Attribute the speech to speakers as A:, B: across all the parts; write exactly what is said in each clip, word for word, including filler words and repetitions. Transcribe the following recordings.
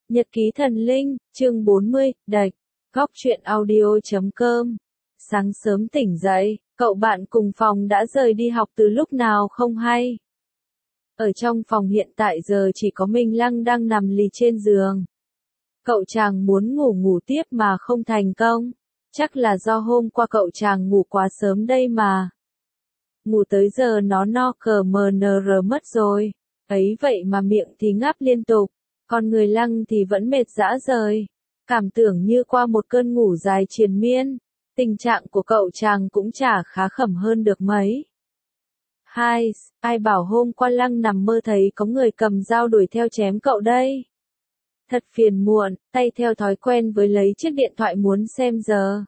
A: Nhật ký thần linh, chương bốn mươi, đạch, góc truyện audio chấm com. Sáng sớm tỉnh dậy, cậu bạn cùng phòng đã rời đi học từ lúc nào không hay. Ở trong phòng hiện tại giờ chỉ có Minh Lăng đang nằm lì trên giường. Cậu chàng muốn ngủ ngủ tiếp mà không thành công. Chắc là do hôm qua cậu chàng ngủ quá sớm đây mà. Ngủ tới giờ nó no cờ mờ nờ rờ mất rồi. Ấy vậy mà miệng thì ngáp liên tục. Còn người Lăng thì vẫn mệt rã rời. Cảm tưởng như qua một cơn ngủ dài triền miên. Tình trạng của cậu chàng cũng chả khá khẩm hơn được mấy. Hai, ai bảo hôm qua Lăng nằm mơ thấy có người cầm dao đuổi theo chém cậu đây. Thật phiền muộn, tay theo thói quen với lấy chiếc điện thoại muốn xem giờ.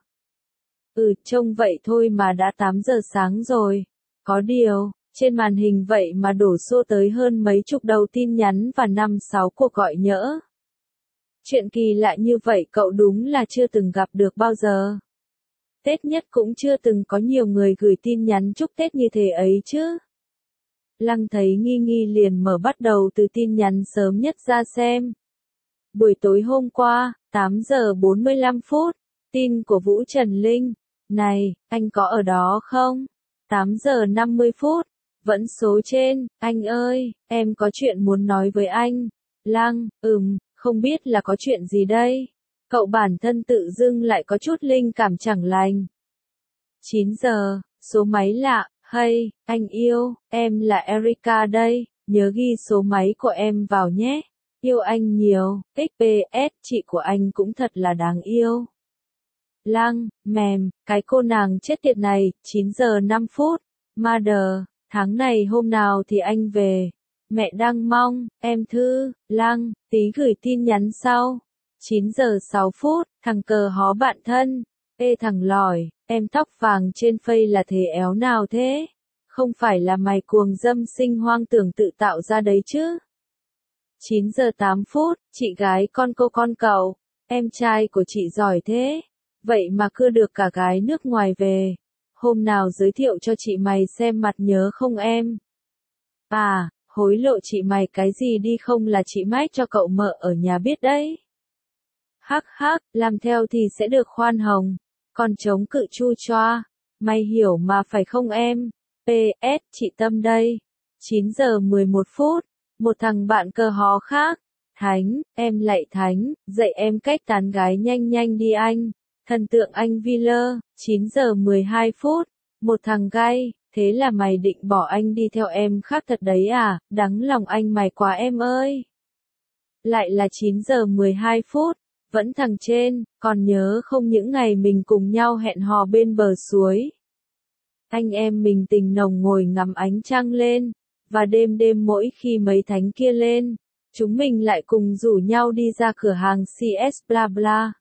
A: Ừ, trông vậy thôi mà đã tám giờ sáng rồi. Có điều, trên màn hình vậy mà đổ xô tới hơn mấy chục đầu tin nhắn và năm sáu cuộc gọi nhỡ. Chuyện kỳ lạ như vậy cậu đúng là chưa từng gặp được bao giờ. Tết nhất cũng chưa từng có nhiều người gửi tin nhắn chúc Tết như thế ấy chứ. Lăng thấy nghi nghi liền mở bắt đầu từ tin nhắn sớm nhất ra xem. Buổi tối hôm qua, tám giờ bốn mươi lăm phút, tin của Vũ Trần Linh. Này, anh có ở đó không? tám giờ năm mươi phút, vẫn số trên, anh ơi, em có chuyện muốn nói với anh. Lăng, ừm, không biết là có chuyện gì đây? Cậu bản thân tự dưng lại có chút linh cảm chẳng lành. chín giờ, số máy lạ, hey, anh yêu, em là Erica đây, nhớ ghi số máy của em vào nhé. Yêu anh nhiều, ích pê ét, chị của anh cũng thật là đáng yêu. Lăng, mềm, cái cô nàng chết tiệt này, chín giờ năm phút, mother, tháng này hôm nào thì anh về. Mẹ đang mong, em thư, Lăng, tí gửi tin nhắn sau. chín giờ sáu phút, thằng cờ hó bạn thân. Ê thằng lỏi, em tóc vàng trên phây là thế éo nào thế? Không phải là mày cuồng dâm sinh hoang tưởng tự tạo ra đấy chứ? chín giờ tám phút, chị gái con cô con cậu. Em trai của chị giỏi thế. Vậy mà cưa được cả gái nước ngoài về. Hôm nào giới thiệu cho chị mày xem mặt nhớ không em? À, hối lộ chị mày cái gì đi không là chị mách cho cậu mợ ở nhà biết đấy. Hắc hắc, làm theo thì sẽ được khoan hồng. Còn chống cự chu choa. Mày hiểu mà phải không em? pê ét, chị Tâm đây. chín giờ mười một phút. Một thằng bạn cờ hó khác. Thánh, em lạy Thánh, dạy em cách tán gái nhanh nhanh đi anh. Thần tượng anh Viller, chín giờ mười hai phút. Một thằng gay, thế là mày định bỏ anh đi theo em khác thật đấy à, đắng lòng anh mày quá em ơi. Lại là chín giờ mười hai phút, vẫn thằng trên, còn nhớ không những ngày mình cùng nhau hẹn hò bên bờ suối. Anh em mình tình nồng ngồi ngắm ánh trăng lên, và đêm đêm mỗi khi mấy thánh kia lên, chúng mình lại cùng rủ nhau đi ra cửa hàng xê ét bla bla.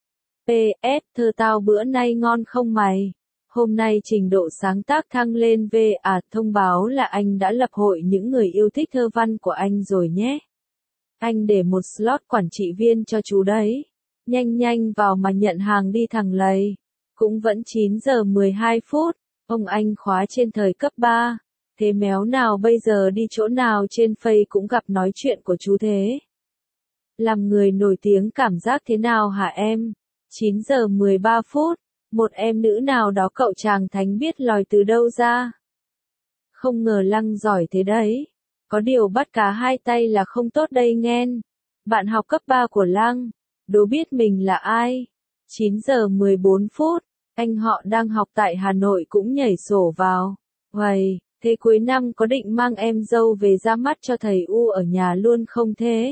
A: pê ét, thơ tao bữa nay ngon không mày? Hôm nay trình độ sáng tác thăng lên về à, thông báo là anh đã lập hội những người yêu thích thơ văn của anh rồi nhé. Anh để một slot quản trị viên cho chú đấy. Nhanh nhanh vào mà nhận hàng đi thằng lầy. Cũng vẫn chín giờ mười hai phút, ông anh khóa trên thời cấp ba. Thế méo nào bây giờ đi chỗ nào trên Face cũng gặp nói chuyện của chú thế. Làm người nổi tiếng cảm giác thế nào hả em? chín giờ mười ba phút, một em nữ nào đó cậu chàng Thánh biết lòi từ đâu ra. Không ngờ Lăng giỏi thế đấy. Có điều bắt cá hai tay là không tốt đây nghen. Bạn học cấp ba của Lăng, đố biết mình là ai? chín giờ mười bốn phút, anh họ đang học tại Hà Nội cũng nhảy sổ vào. Uầy, thế cuối năm có định mang em dâu về ra mắt cho thầy U ở nhà luôn không thế?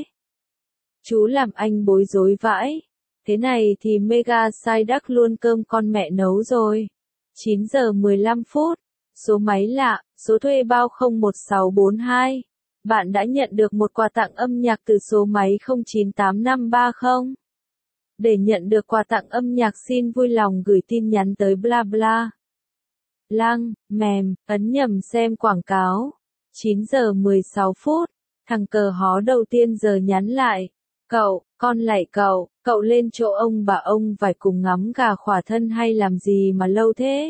A: Chú làm anh bối rối vãi. Thế này thì mega sai đắc luôn cơm con mẹ nấu rồi. chín giờ mười lăm phút, số máy lạ, số thuê bao không một sáu bốn hai. Bạn đã nhận được một quà tặng âm nhạc từ số máy không chín tám năm ba không? Để nhận được quà tặng âm nhạc xin vui lòng gửi tin nhắn tới bla bla. Lăng, mềm, ấn nhầm xem quảng cáo. chín giờ mười sáu phút, thằng cờ hó đầu tiên giờ nhắn lại. Cậu, con lạy cậu, cậu lên chỗ ông bà ông phải cùng ngắm gà khỏa thân hay làm gì mà lâu thế?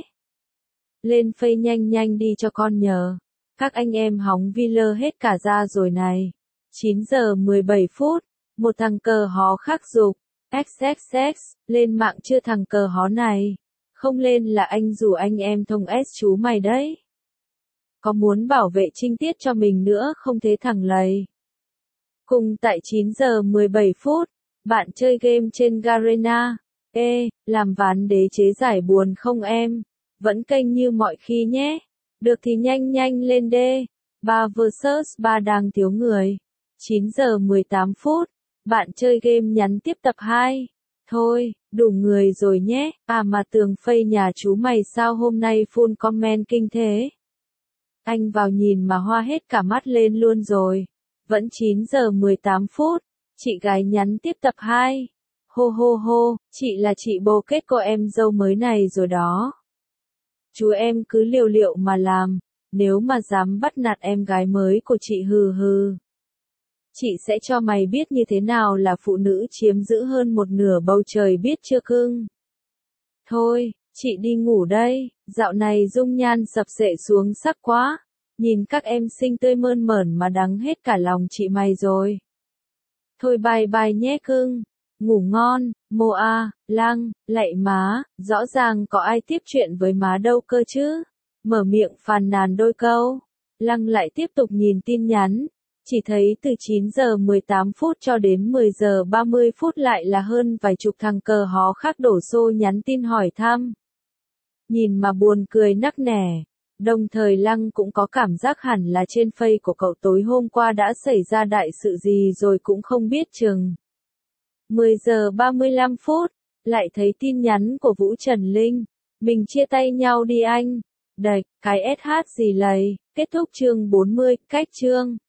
A: Lên Face nhanh nhanh đi cho con nhờ. Các anh em hóng Viller hết cả ra rồi này. chín giờ mười bảy phút, Một thằng cờ hó khắc dục. ích ích ích, lên mạng chưa thằng cờ hó này? Không lên là anh rủ anh em thông S chú mày đấy. Có muốn bảo vệ trinh tiết cho mình nữa không thế thằng lầy. Cùng tại chín giờ mười bảy phút, bạn chơi game trên Garena. Ê, làm ván đế chế giải buồn không em? Vẫn kênh như mọi khi nhé. Được thì nhanh nhanh lên đê. ba versus ba đang thiếu người. chín giờ mười tám phút, bạn chơi game nhắn tiếp tập hai. Thôi, đủ người rồi nhé. À mà tường phây nhà chú mày sao hôm nay full comment kinh thế? Anh vào nhìn mà hoa hết cả mắt lên luôn rồi. Vẫn chín giờ mười tám phút, chị gái nhắn tiếp tập hai. Hô hô hô, chị là chị bồ kết cô em dâu mới này rồi đó. Chú em cứ liều liệu mà làm, nếu mà dám bắt nạt em gái mới của chị hừ hừ. Chị sẽ cho mày biết như thế nào là phụ nữ chiếm giữ hơn một nửa bầu trời biết chưa cưng. Thôi, chị đi ngủ đây, dạo này dung nhan sập sệ xuống sắc quá. Nhìn các em xinh tươi mơn mởn mà đắng hết cả lòng chị mày rồi. Thôi bye bye nhé cưng. Ngủ ngon, mô a, Lăng, lạy má, rõ ràng có ai tiếp chuyện với má đâu cơ chứ. Mở miệng phàn nàn đôi câu. Lăng lại tiếp tục nhìn tin nhắn. Chỉ thấy từ chín giờ mười tám phút cho đến mười giờ ba mươi phút lại là hơn vài chục thằng cờ hó khác đổ xô nhắn tin hỏi thăm. Nhìn mà buồn cười nắc nẻ. Đồng thời Lăng cũng có cảm giác hẳn là trên face của cậu tối hôm qua đã xảy ra đại sự gì rồi cũng không biết chừng. mười giờ ba mươi lăm phút, lại thấy tin nhắn của Vũ Trần Linh. Mình chia tay nhau đi anh. Đạch, cái ét hát gì lầy, kết thúc chương bốn mươi, cách chương.